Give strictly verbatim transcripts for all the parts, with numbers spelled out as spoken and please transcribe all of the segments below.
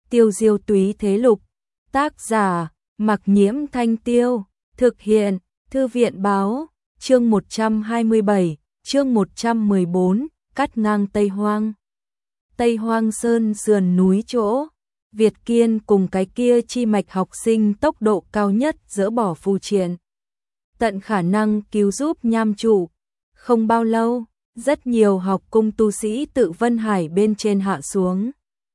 Tiêu diêu túy thế lục. Tác giả, Mặc Nhiễm Thanh Tiêu. Thực hiện, Thư viện báo. Chương một trăm hai mươi bảy, chương một trăm mười bốn, cắt ngang Tây Hoang. Tây Hoang sơn sườn núi chỗ, Việt Kiên cùng cái kia chi mạch học sinh tốc độ cao nhất dỡ bỏ phù triện. Tận khả năng cứu giúp nham chủ. Không bao lâu, rất nhiều học cung tu sĩ tự Vân Hải bên trên hạ xuống.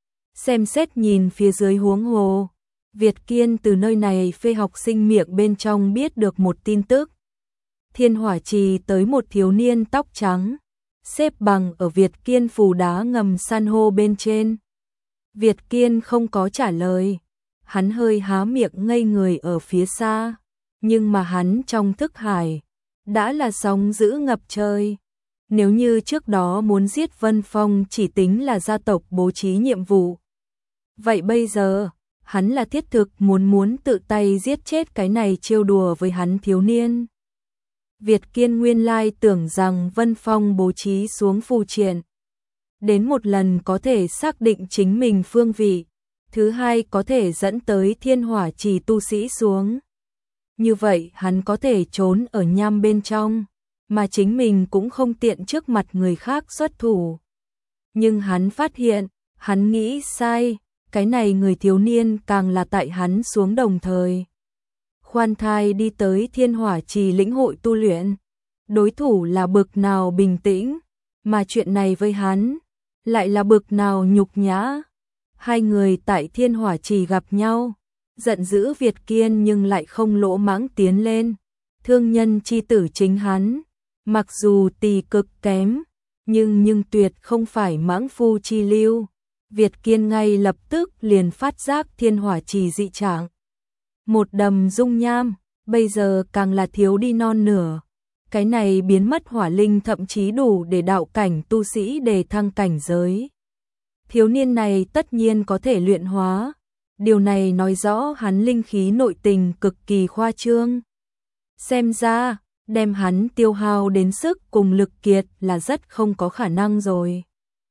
Xem xét nhìn phía dưới huống hồ. Việt Kiên từ nơi này phê học sinh miệng bên trong biết được một tin tức. Thiên Hỏa Trì tới một thiếu niên tóc trắng, xếp bằng ở Việt Kiên phù đá ngầm san hô bên trên. Việt Kiên không có trả lời, hắn hơi há miệng ngây người ở phía xa, nhưng mà hắn trong thức hải đã là sóng dữ ngập trời. Nếu như trước đó muốn giết Vân Phong chỉ tính là gia tộc bố trí nhiệm vụ, vậy bây giờ hắn là thiết thực muốn muốn tự tay giết chết cái này trêu đùa với hắn thiếu niên. Việt Kiên nguyên lai tưởng rằng Vân Phong bố trí xuống phù triện, đến một lần có thể xác định chính mình phương vị, thứ hai có thể dẫn tới Thiên Hỏa Trì tu sĩ xuống. Như vậy hắn có thể trốn ở nham bên trong, mà chính mình cũng không tiện trước mặt người khác xuất thủ. Nhưng hắn phát hiện, hắn nghĩ sai, cái này người thiếu niên càng là tại hắn xuống đồng thời. Khoan thai đi tới Thiên Hỏa Trì lĩnh hội tu luyện, đối thủ là bực nào bình tĩnh, mà chuyện này với hắn lại là bực nào nhục nhã. Hai người tại Thiên Hỏa Trì gặp nhau, giận dữ Việt Kiên nhưng lại không lỗ mãng tiến lên. Thương nhân chi tử chính hắn, mặc dù tỳ cực kém, nhưng nhưng tuyệt không phải mãng phu chi lưu. Việt Kiên ngay lập tức liền phát giác Thiên Hỏa Trì dị trạng. Một đầm dung nham, bây giờ càng là thiếu đi non nửa. Cái này biến mất hỏa linh thậm chí đủ để đạo cảnh tu sĩ đề thăng cảnh giới. Thiếu niên này tất nhiên có thể luyện hóa. Điều này nói rõ hắn linh khí nội tình cực kỳ khoa trương. Xem ra, đem hắn tiêu hao đến sức cùng lực kiệt là rất không có khả năng rồi.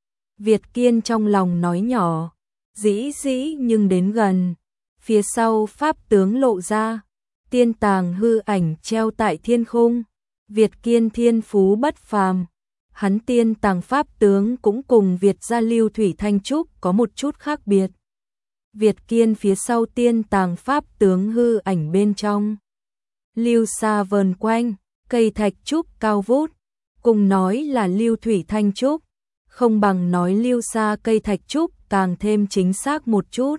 Việt Kiên trong lòng nói nhỏ, dĩ dĩ nhưng đến gần. Phía sau pháp tướng lộ ra, tiên tàng hư ảnh treo tại thiên khung. Việt Kiên thiên phú bất phàm, hắn tiên tàng pháp tướng cũng cùng Việt gia Lưu Thủy Thanh Trúc có một chút khác biệt. Việt Kiên phía sau tiên tàng pháp tướng hư ảnh bên trong, lưu xa vờn quanh, cây thạch trúc cao vút, cùng nói là Lưu Thủy Thanh Trúc, không bằng nói lưu xa cây thạch trúc càng thêm chính xác một chút.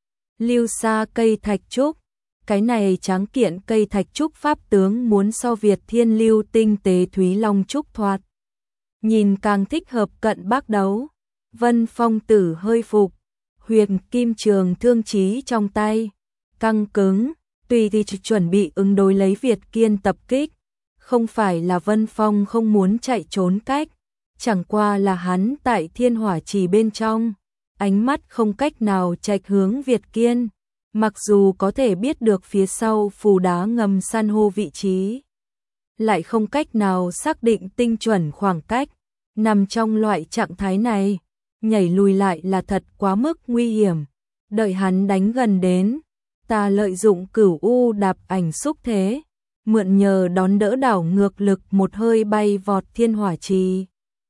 Lưu xa cây thạch trúc, cái này tráng kiện cây thạch trúc pháp tướng muốn so Việt Thiên Lưu tinh tế Thúy Long trúc thoạt nhìn càng thích hợp cận bác đấu. Vân Phong tử hơi phục, huyền kim trường thương chí trong tay, căng cứng, tùy thì chuẩn bị ứng đối lấy Việt Kiên tập kích. Không phải là Vân Phong không muốn chạy trốn cách, chẳng qua là hắn tại Thiên Hỏa Trì bên trong, ánh mắt không cách nào chạch hướng Việt Kiên, mặc dù có thể biết được phía sau phù đá ngầm san hô vị trí, lại không cách nào xác định tinh chuẩn khoảng cách. Nằm trong loại trạng thái này, nhảy lùi lại là thật quá mức nguy hiểm. Đợi hắn đánh gần đến, ta lợi dụng cửu u đạp ảnh xúc thế, mượn nhờ đón đỡ đảo ngược lực một hơi bay vọt Thiên Hỏa Trì.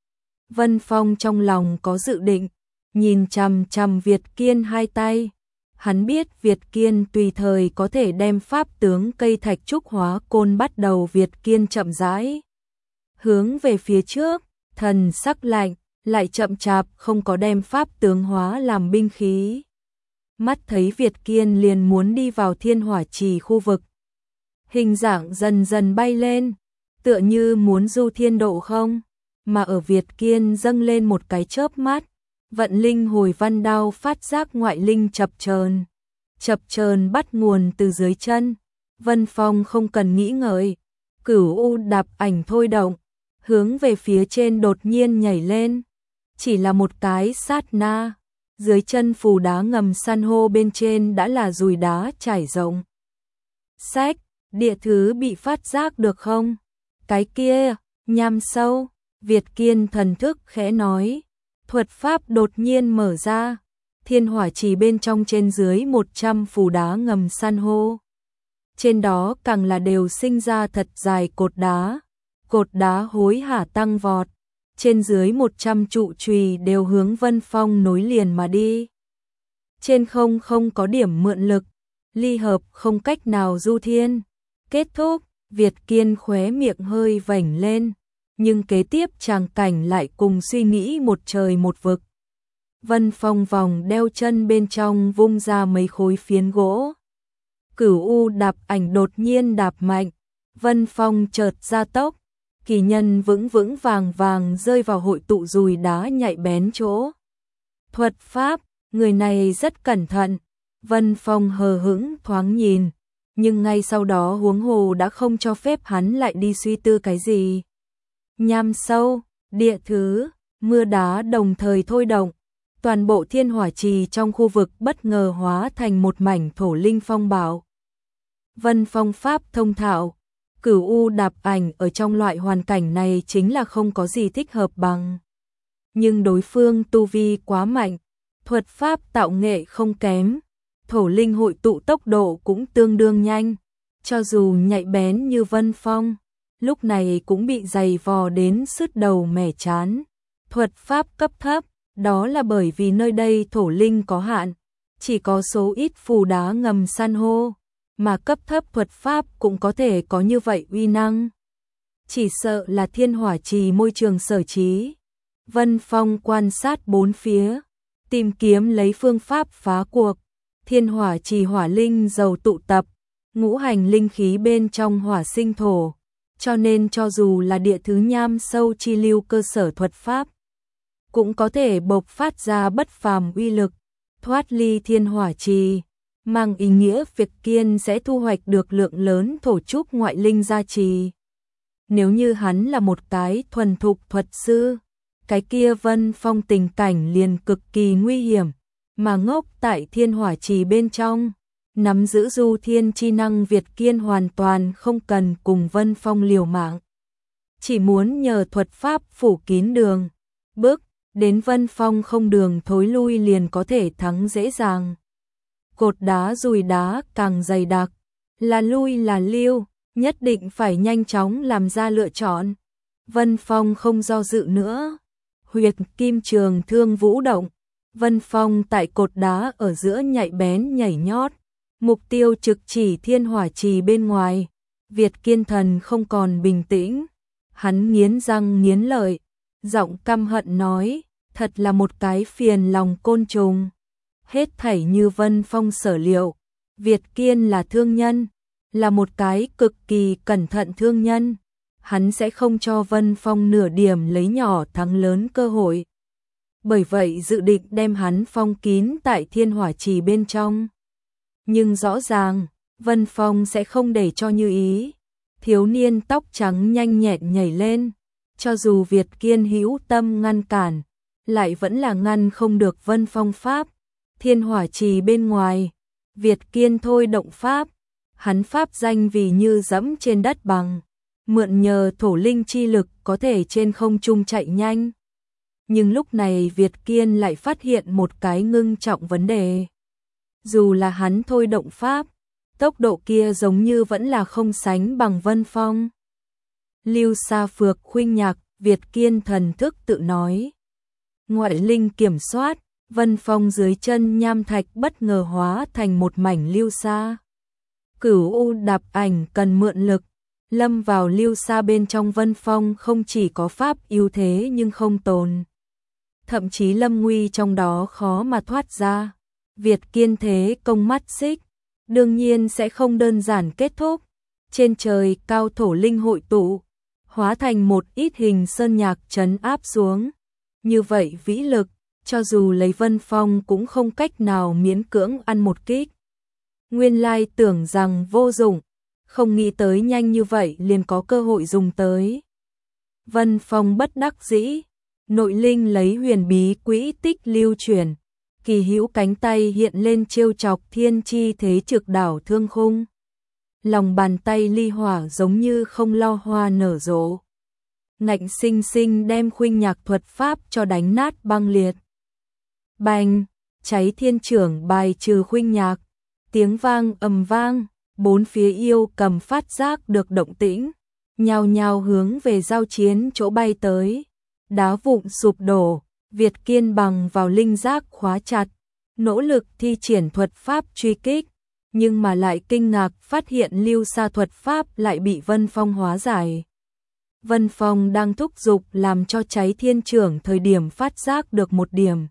Vân Phong trong lòng có dự định, nhìn chằm chằm Việt Kiên hai tay. Hắn biết Việt Kiên tùy thời có thể đem pháp tướng cây thạch trúc hóa côn bắt đầu. Việt Kiên chậm rãi hướng về phía trước, thần sắc lạnh, lại chậm chạp không có đem pháp tướng hóa làm binh khí. Mắt thấy Việt Kiên liền muốn đi vào Thiên Hỏa Trì khu vực. Hình dạng dần dần bay lên, tựa như muốn du thiên độ không, mà ở Việt Kiên dâng lên một cái chớp mắt. Vận linh hồi văn đao phát giác ngoại linh chập chờn, chập chờn bắt nguồn từ dưới chân. Vân Phong không cần nghĩ ngợi, cửu u đạp ảnh thôi động, hướng về phía trên đột nhiên nhảy lên. Chỉ là một cái sát na, dưới chân phù đá ngầm san hô bên trên đã là dùi đá trải rộng. Sách, địa thứ bị phát giác được không? Cái kia, nham sâu. Việt Kiên thần thức khẽ nói. Thuật pháp đột nhiên mở ra, Thiên hỏa trì bên trong trên dưới một trăm phù đá ngầm san hô. Trên đó càng là đều sinh ra thật dài cột đá, cột đá hối hả tăng vọt, trên dưới một trăm trụ chùy đều hướng Vân Phong nối liền mà đi. Trên không không có điểm mượn lực, ly hợp không cách nào du thiên. Kết thúc, Việt Kiên khóe miệng hơi vểnh lên, nhưng kế tiếp tràng cảnh lại cùng suy nghĩ một trời một vực. Vân Phong vòng đeo chân bên trong vung ra mấy khối phiến gỗ. Cửu U đạp ảnh đột nhiên đạp mạnh, Vân Phong chợt gia tốc, kỳ nhân vững vững vàng vàng rơi vào hội tụ dùi đá nhạy bén chỗ. Thuật pháp, người này rất cẩn thận, Vân Phong hờ hững thoáng nhìn, nhưng ngay sau đó huống hồ đã không cho phép hắn lại đi suy tư cái gì. Nham sâu, địa thứ, mưa đá đồng thời thôi động, toàn bộ thiên hỏa trì trong khu vực bất ngờ hóa thành một mảnh thổ linh phong bạo. Vân Phong pháp thông thạo, Cửu U đạp ảnh ở trong loại hoàn cảnh này chính là không có gì thích hợp bằng. Nhưng đối phương tu vi quá mạnh, thuật pháp tạo nghệ không kém, thổ linh hội tụ tốc độ cũng tương đương nhanh, cho dù nhạy bén như Vân Phong, lúc này cũng bị dày vò đến sứt đầu mẻ chán. Thuật pháp cấp thấp, đó là bởi vì nơi đây thổ linh có hạn, chỉ có số ít phù đá ngầm san hô, mà cấp thấp thuật pháp cũng có thể có như vậy uy năng. Chỉ sợ là thiên hỏa trì môi trường sở trí. Vân Phong quan sát bốn phía, tìm kiếm lấy phương pháp phá cuộc. Thiên hỏa trì hỏa linh dầu tụ tập, ngũ hành linh khí bên trong hỏa sinh thổ, cho nên cho dù là địa thứ nham sâu chi lưu cơ sở thuật pháp, cũng có thể bộc phát ra bất phàm uy lực, thoát ly thiên hỏa trì, mang ý nghĩa Việt Kiên sẽ thu hoạch được lượng lớn thổ trúc ngoại linh gia trì. Nếu như hắn là một cái thuần thục thuật sư, cái kia Vân Phong tình cảnh liền cực kỳ nguy hiểm, mà ngốc tại thiên hỏa trì bên trong, nắm giữ du thiên chi năng Việt Kiên hoàn toàn không cần cùng Vân Phong liều mạng. Chỉ muốn nhờ thuật pháp phủ kín đường, bước đến Vân Phong không đường thối lui liền có thể thắng dễ dàng. Cột đá dùi đá càng dày đặc, là lui là lưu, nhất định phải nhanh chóng làm ra lựa chọn. Vân Phong không do dự nữa, huyệt kim trường thương vũ động, Vân Phong tại cột đá ở giữa nhạy bén nhảy nhót, mục tiêu trực chỉ thiên hỏa trì bên ngoài. Việt Kiên thần không còn bình tĩnh, hắn nghiến răng nghiến lợi, giọng căm hận nói, thật là một cái phiền lòng côn trùng. Hết thảy như Vân Phong sở liệu, Việt Kiên là thương nhân, là một cái cực kỳ cẩn thận thương nhân, hắn sẽ không cho Vân Phong nửa điểm lấy nhỏ thắng lớn cơ hội. Bởi vậy dự định đem hắn phong kín tại thiên hỏa trì bên trong. Nhưng rõ ràng, Vân Phong sẽ không để cho như ý. Thiếu niên tóc trắng nhanh nhẹn nhảy lên, cho dù Việt Kiên hữu tâm ngăn cản, lại vẫn là ngăn không được Vân Phong pháp. Thiên hỏa trì bên ngoài, Việt Kiên thôi động pháp, hắn pháp danh vì như dẫm trên đất bằng, mượn nhờ thổ linh chi lực có thể trên không trung chạy nhanh. Nhưng lúc này Việt Kiên lại phát hiện một cái ngưng trọng vấn đề. Dù là hắn thôi động pháp, tốc độ kia giống như vẫn là không sánh bằng Vân Phong. Lưu Sa Phược khuynh nhạc, Việt Kiên thần thức tự nói. Ngoại linh kiểm soát, Vân Phong dưới chân nham thạch bất ngờ hóa thành một mảnh lưu sa. Cửu U đạp ảnh cần mượn lực, lâm vào lưu sa bên trong. Vân Phong không chỉ có pháp ưu thế nhưng không tồn, thậm chí lâm nguy trong đó khó mà thoát ra. Việt Kiên thế công mắt xích, đương nhiên sẽ không đơn giản kết thúc. Trên trời cao thổ linh hội tụ, hóa thành một ít hình sơn nhạc trấn áp xuống. Như vậy vĩ lực, cho dù lấy Vân Phong cũng không cách nào miễn cưỡng ăn một kích. Nguyên lai tưởng rằng vô dụng, không nghĩ tới nhanh như vậy liền có cơ hội dùng tới. Vân Phong bất đắc dĩ, nội linh lấy huyền bí quỹ tích lưu chuyển, kỳ hữu cánh tay hiện lên trêu chọc thiên chi thế trực đảo thương khung. Lòng bàn tay ly hỏa giống như không lo hoa nở rộ, ngạnh sinh sinh đem khuynh nhạc thuật pháp cho đánh nát băng liệt. Bành! Cháy Thiên Chưởng bài trừ khuynh nhạc, tiếng vang ầm vang, bốn phía yêu cầm phát giác được động tĩnh, nhao nhao hướng về giao chiến chỗ bay tới. Đá vụn sụp đổ, Việt Kiên bằng vào linh giác khóa chặt, nỗ lực thi triển thuật pháp truy kích, nhưng mà lại kinh ngạc phát hiện lưu xa thuật pháp lại bị Vân Phong hóa giải. Vân Phong đang thúc giục làm cho Cháy Thiên Chưởng thời điểm phát giác được một điểm.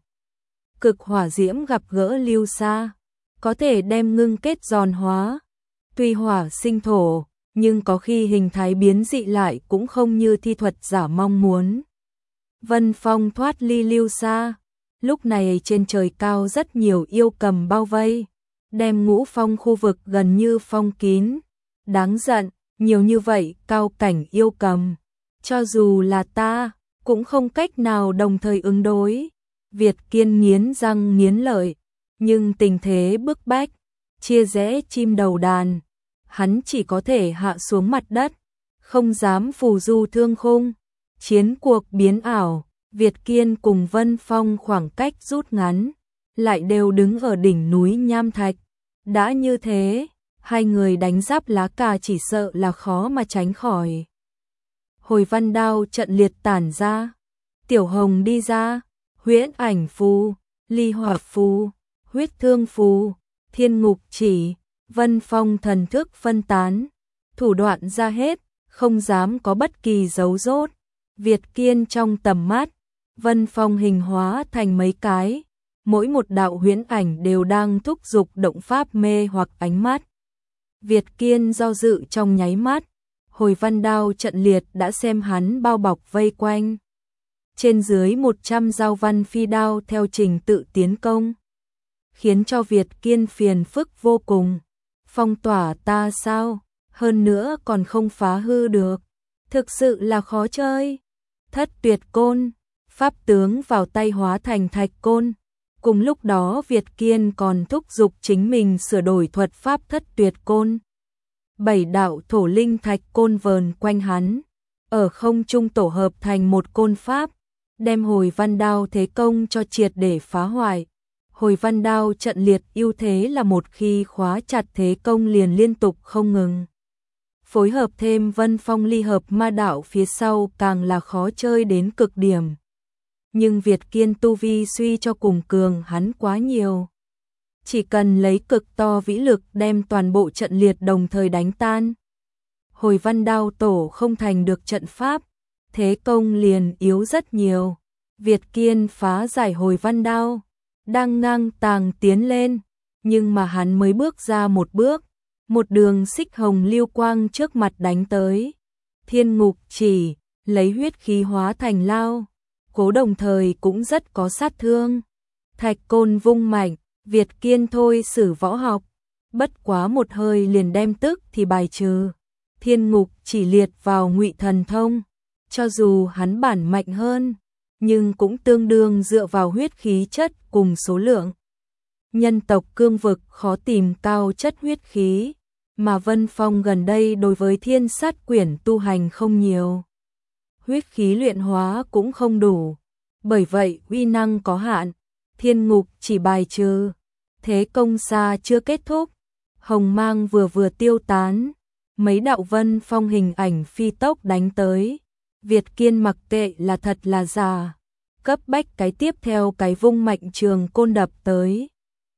Cực hỏa diễm gặp gỡ lưu xa, có thể đem ngưng kết giòn hóa. Tuy hỏa sinh thổ, nhưng có khi hình thái biến dị lại cũng không như thi thuật giả mong muốn. Vân Phong thoát ly lưu xa, lúc này trên trời cao rất nhiều yêu cầm bao vây, đem Ngũ Phong khu vực gần như phong kín. Đáng giận, nhiều như vậy cao cảnh yêu cầm, cho dù là ta, cũng không cách nào đồng thời ứng đối. Việt Kiên nghiến răng nghiến lợi, nhưng tình thế bức bách, chia rẽ chim đầu đàn, hắn chỉ có thể hạ xuống mặt đất, không dám phù du thương khung. Chiến cuộc biến ảo, Việt Kiên cùng Vân Phong khoảng cách rút ngắn, lại đều đứng ở đỉnh núi nham thạch. Đã như thế, hai người đánh giáp lá cà chỉ sợ là khó mà tránh khỏi. Hồi văn đao trận liệt tản ra, Tiểu Hồng đi ra, huyễn ảnh phù, ly hỏa phù, huyết thương phù, thiên ngục chỉ, Vân Phong thần thức phân tán, thủ đoạn ra hết, không dám có bất kỳ dấu rốt. Việt Kiên trong tầm mắt, Vân Phong hình hóa thành mấy cái, mỗi một đạo huyễn ảnh đều đang thúc giục động pháp mê hoặc ánh mắt. Việt Kiên do dự trong nháy mắt, hồi văn đao trận liệt đã xem hắn bao bọc vây quanh. Trên dưới một trăm dao văn phi đao theo trình tự tiến công, khiến cho Việt Kiên phiền phức vô cùng. Phong tỏa ta sao? Hơn nữa còn không phá hư được. Thực sự là khó chơi. Thất tuyệt côn, pháp tướng vào tay hóa thành thạch côn. Cùng lúc đó Việt Kiên còn thúc giục chính mình sửa đổi thuật pháp thất tuyệt côn. Bảy đạo thổ linh thạch côn vờn quanh hắn, ở không trung tổ hợp thành một côn pháp, đem hồi văn đao thế công cho triệt để phá hoại. Hồi văn đao trận liệt ưu thế là một khi khóa chặt thế công liền liên tục không ngừng. Phối hợp thêm Vân Phong ly hợp ma đạo phía sau càng là khó chơi đến cực điểm. Nhưng Việt Kiên tu vi suy cho cùng cường hắn quá nhiều. Chỉ cần lấy cực to vĩ lực đem toàn bộ trận liệt đồng thời đánh tan. Hồi văn đao tổ không thành được trận pháp, thế công liền yếu rất nhiều. Việt Kiên phá giải hồi văn đao, đang ngang tàng tiến lên, nhưng mà hắn mới bước ra một bước, một đường xích hồng lưu quang trước mặt đánh tới. Thiên ngục chỉ, lấy huyết khí hóa thành lao, cố đồng thời cũng rất có sát thương. Thạch côn vung mạnh, Việt Kiên thôi sử võ học, bất quá một hơi liền đem tức thì bài trừ. Thiên ngục chỉ liệt vào ngụy thần thông, cho dù hắn bản mạnh hơn, nhưng cũng tương đương dựa vào huyết khí chất cùng số lượng. Nhân tộc cương vực khó tìm cao chất huyết khí, mà Vân Phong gần đây đối với thiên sát quyển tu hành không nhiều. Huyết khí luyện hóa cũng không đủ, bởi vậy uy năng có hạn, thiên ngục chỉ bài trừ. Thế công xa chưa kết thúc, hồng mang vừa vừa tiêu tán, mấy đạo Vân Phong hình ảnh phi tốc đánh tới. Việt Kiên mặc kệ là thật là giả, cấp bách cái tiếp theo cái vung mạnh trường côn đập tới.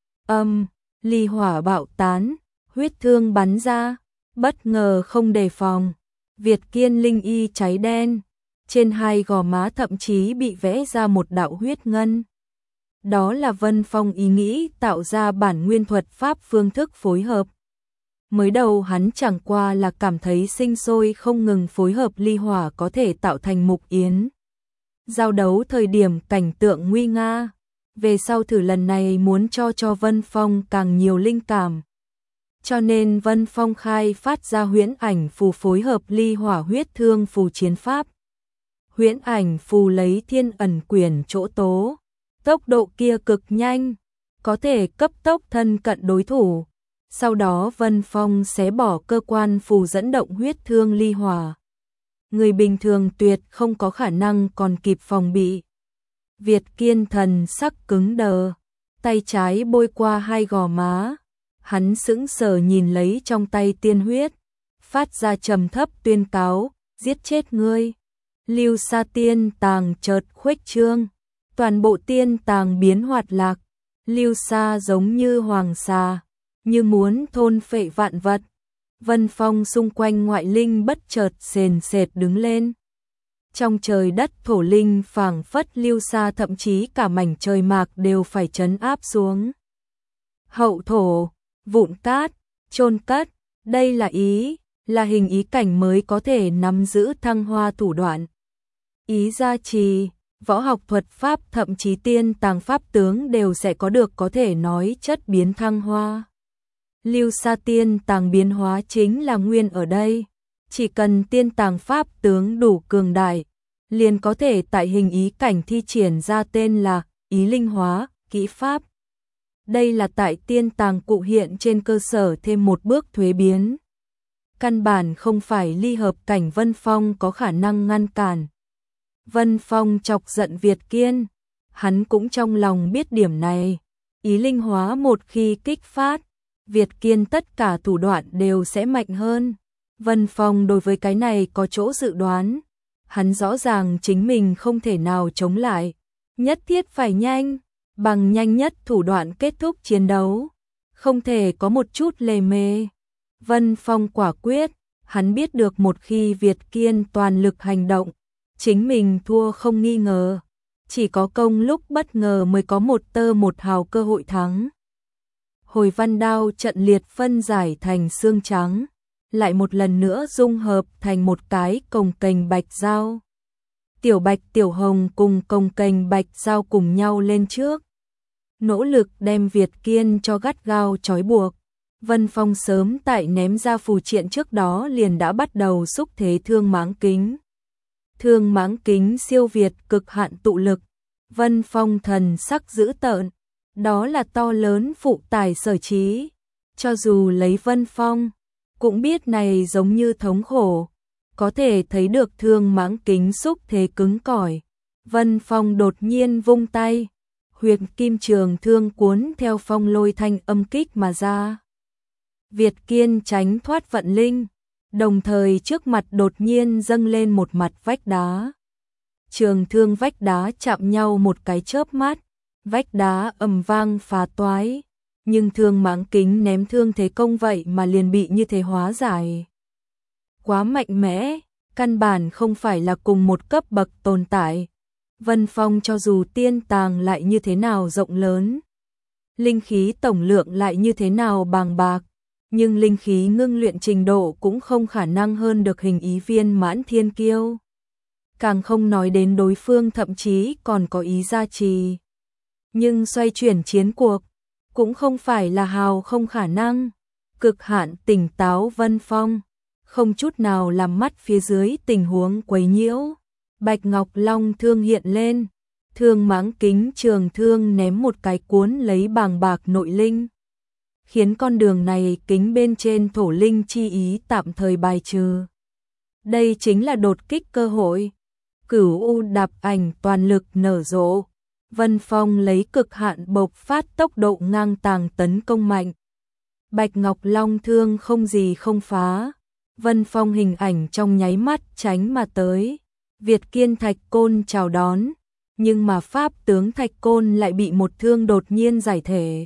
Âm, ly hỏa bạo tán, huyết thương bắn ra, bất ngờ không đề phòng. Việt Kiên linh y cháy đen, trên hai gò má thậm chí bị vẽ ra một đạo huyết ngân. Đó là Vân Phong ý nghĩ tạo ra bản nguyên thuật pháp phương thức phối hợp. Mới đầu hắn chẳng qua là cảm thấy sinh sôi không ngừng phối hợp ly hỏa có thể tạo thành mục yến. Giao đấu thời điểm cảnh tượng nguy nga, về sau thử lần này muốn cho cho Vân Phong càng nhiều linh cảm. Cho nên Vân Phong khai phát ra huyễn ảnh phù phối hợp ly hỏa huyết thương phù chiến pháp. Huyễn ảnh phù lấy thiên ẩn quyển chỗ tố, tốc độ kia cực nhanh, có thể cấp tốc thân cận đối thủ. Sau đó Vân Phong sẽ bỏ cơ quan phù dẫn động huyết thương ly hỏa. Người bình thường tuyệt không có khả năng còn kịp phòng bị. Việt Kiên thần sắc cứng đờ, tay trái bôi qua hai gò má. Hắn sững sờ nhìn lấy trong tay tiên huyết, phát ra trầm thấp tuyên cáo, giết chết ngươi. Lưu Sa tiên tàng chợt khuếch trương, toàn bộ tiên tàng biến hoạt lạc. Lưu Sa giống như hoàng xà, như muốn thôn phệ vạn vật. Vân phong xung quanh ngoại linh bất chợt sền sệt đứng lên. Trong trời đất thổ linh phảng phất Lưu Sa, thậm chí cả mảnh trời mạc đều phải trấn áp xuống. Hậu thổ, vụn cát, chôn cất, đây là ý, là hình ý cảnh mới có thể nắm giữ thăng hoa thủ đoạn. Ý gia trì, võ học thuật pháp thậm chí tiên tàng pháp tướng đều sẽ có được có thể nói chất biến thăng hoa. Lưu Sa tiên tàng biến hóa chính là nguyên ở đây. Chỉ cần tiên tàng pháp tướng đủ cường đại, liền có thể tại hình ý cảnh thi triển ra tên là ý linh hóa, kỹ pháp. Đây là tại tiên tàng cụ hiện trên cơ sở thêm một bước thuế biến. Căn bản không phải ly hợp cảnh Vân Phong có khả năng ngăn cản. Vân Phong chọc giận Việt Kiên, hắn cũng trong lòng biết điểm này. Ý linh hóa một khi kích phát, Việt Kiên tất cả thủ đoạn đều sẽ mạnh hơn. Vân Phong đối với cái này có chỗ dự đoán. Hắn rõ ràng chính mình không thể nào chống lại. Nhất thiết phải nhanh, bằng nhanh nhất thủ đoạn kết thúc chiến đấu. Không thể có một chút lề mề. Vân Phong quả quyết, hắn biết được một khi Việt Kiên toàn lực hành động, chính mình thua không nghi ngờ. Chỉ có công lúc bất ngờ mới có một tơ một hào cơ hội thắng. Hồi văn đao trận liệt phân giải thành xương trắng, lại một lần nữa dung hợp thành một cái cồng kềnh bạch dao. Tiểu Bạch Tiểu Hồng cùng cồng kềnh bạch dao cùng nhau lên trước, nỗ lực đem Việt Kiên cho gắt gao trói buộc. Vân Phong sớm tại ném ra phù triện trước đó liền đã bắt đầu xúc thế thương mãng kính. Thương mãng kính siêu việt cực hạn tụ lực. Vân Phong thần sắc dữ tợn, đó là to lớn phụ tải sở trí. Cho dù lấy Vân Phong, cũng biết này giống như thống khổ. Có thể thấy được thương mãng kính xúc thế cứng cỏi. Vân Phong đột nhiên vung tay, huyệt kim trường thương cuốn theo phong lôi thanh âm kích mà ra. Việt Kiên tránh thoát vận linh, đồng thời trước mặt đột nhiên dâng lên một mặt vách đá. Trường thương vách đá chạm nhau một cái chớp mắt, vách đá ầm vang phá toái, nhưng thương mãng kính ném thương thế công vậy mà liền bị như thế hóa giải. Quá mạnh mẽ, căn bản không phải là cùng một cấp bậc tồn tại. Vân Phong cho dù tiên tàng lại như thế nào rộng lớn, linh khí tổng lượng lại như thế nào bàng bạc, nhưng linh khí ngưng luyện trình độ cũng không khả năng hơn được hình ý viên mãn thiên kiêu. Càng không nói đến đối phương thậm chí còn có ý gia trì. Nhưng xoay chuyển chiến cuộc, cũng không phải là hào không khả năng. Cực hạn tỉnh táo Vân Phong, không chút nào làm mắt phía dưới tình huống quấy nhiễu. Bạch Ngọc Long thương hiện lên, thương mãng kính trường thương ném một cái cuốn lấy bàng bạc nội linh, khiến con đường này kính bên trên thổ linh chi ý tạm thời bài trừ. Đây chính là đột kích cơ hội. Cửu U đạp ảnh toàn lực nở rộ, Vân Phong lấy cực hạn bộc phát tốc độ ngang tàng tấn công mạnh. Bạch Ngọc Long thương không gì không phá, Vân Phong hình ảnh trong nháy mắt tránh mà tới. Việt Kiên thạch côn chào đón, nhưng mà pháp tướng thạch côn lại bị một thương đột nhiên giải thể.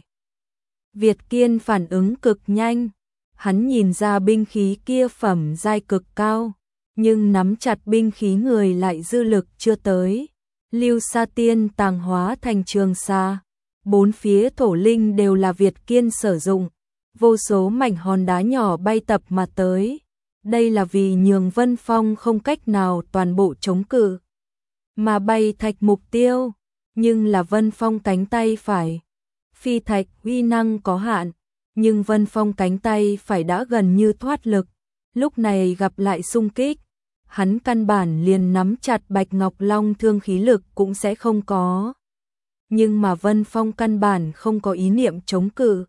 Việt Kiên phản ứng cực nhanh, hắn nhìn ra binh khí kia phẩm giai cực cao, nhưng nắm chặt binh khí người lại dư lực chưa tới. Lưu Sa tiên tàng hóa thành trường sa, bốn phía thổ linh đều là Việt Kiên sử dụng, vô số mảnh hòn đá nhỏ bay tập mà tới. Đây là vì nhường Vân Phong không cách nào toàn bộ chống cự, mà bay thạch mục tiêu, nhưng là Vân Phong cánh tay phải. Phi thạch uy năng có hạn, nhưng Vân Phong cánh tay phải đã gần như thoát lực, lúc này gặp lại xung kích, hắn căn bản liền nắm chặt Bạch Ngọc Long thương khí lực cũng sẽ không có. Nhưng mà Vân Phong căn bản không có ý niệm chống cự.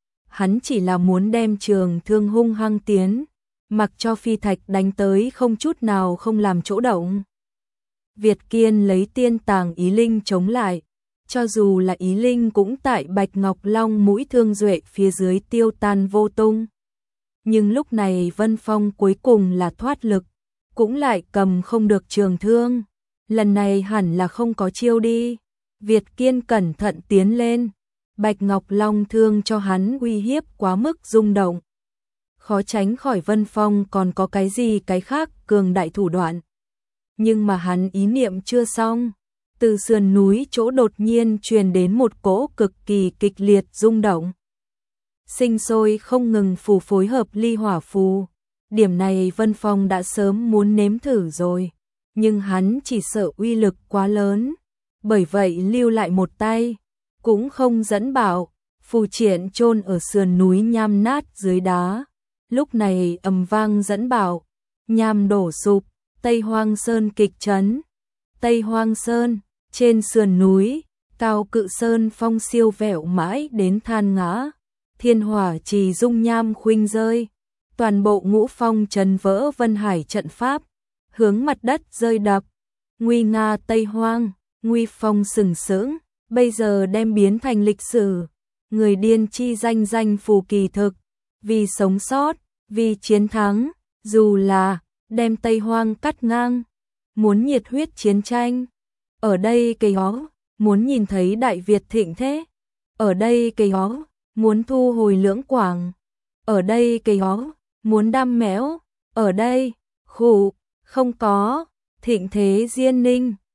Hắn chỉ là muốn đem trường thương hung hăng tiến, mặc cho phi thạch đánh tới không chút nào không làm chỗ động. Việt Kiên lấy tiên tàng ý linh chống lại, cho dù là Ý Linh cũng tại Bạch Ngọc Long mũi thương duệ phía dưới tiêu tan vô tung. Nhưng lúc này Vân Phong cuối cùng là thoát lực, cũng lại cầm không được trường thương. Lần này hẳn là không có chiêu đi. Việt Kiên cẩn thận tiến lên. Bạch Ngọc Long thương cho hắn uy hiếp quá mức rung động. Khó tránh khỏi Vân Phong còn có cái gì cái khác cường đại thủ đoạn. Nhưng mà hắn ý niệm chưa xong. Từ sườn núi chỗ đột nhiên truyền đến một cỗ cực kỳ kịch liệt rung động. Sinh sôi không ngừng phù phối hợp ly hỏa phù. Điểm này Vân Phong đã sớm muốn nếm thử rồi. Nhưng hắn chỉ sợ uy lực quá lớn. Bởi vậy lưu lại một tay. Cũng không dẫn bảo. Phù triển chôn ở sườn núi nham nát dưới đá. Lúc này ầm vang dẫn bảo. Nham đổ sụp. Tây Hoang Sơn kịch chấn. Tây Hoang Sơn. Trên sườn núi. Cao Cự Sơn phong siêu vẹo mãi đến than ngã. Thiên hỏa trì dung nham khuynh rơi. Toàn bộ ngũ phong trần vỡ Vân Hải trận pháp. Hướng mặt đất rơi đập. Nguy nga Tây Hoang. Nguy phong sừng sững. Bây giờ đem biến thành lịch sử. Người điên chi danh danh phù kỳ thực. Vì sống sót. Vì chiến thắng. Dù là đem Tây Hoang cắt ngang. Muốn nhiệt huyết chiến tranh. Ở đây cây ó. Muốn nhìn thấy Đại Việt thịnh thế. Ở đây cây ó. Muốn thu hồi Lưỡng Quảng. Ở đây cây ó. Muốn đam mẽo. Ở đây. Khủ. Không có. Thịnh thế Diên Ninh.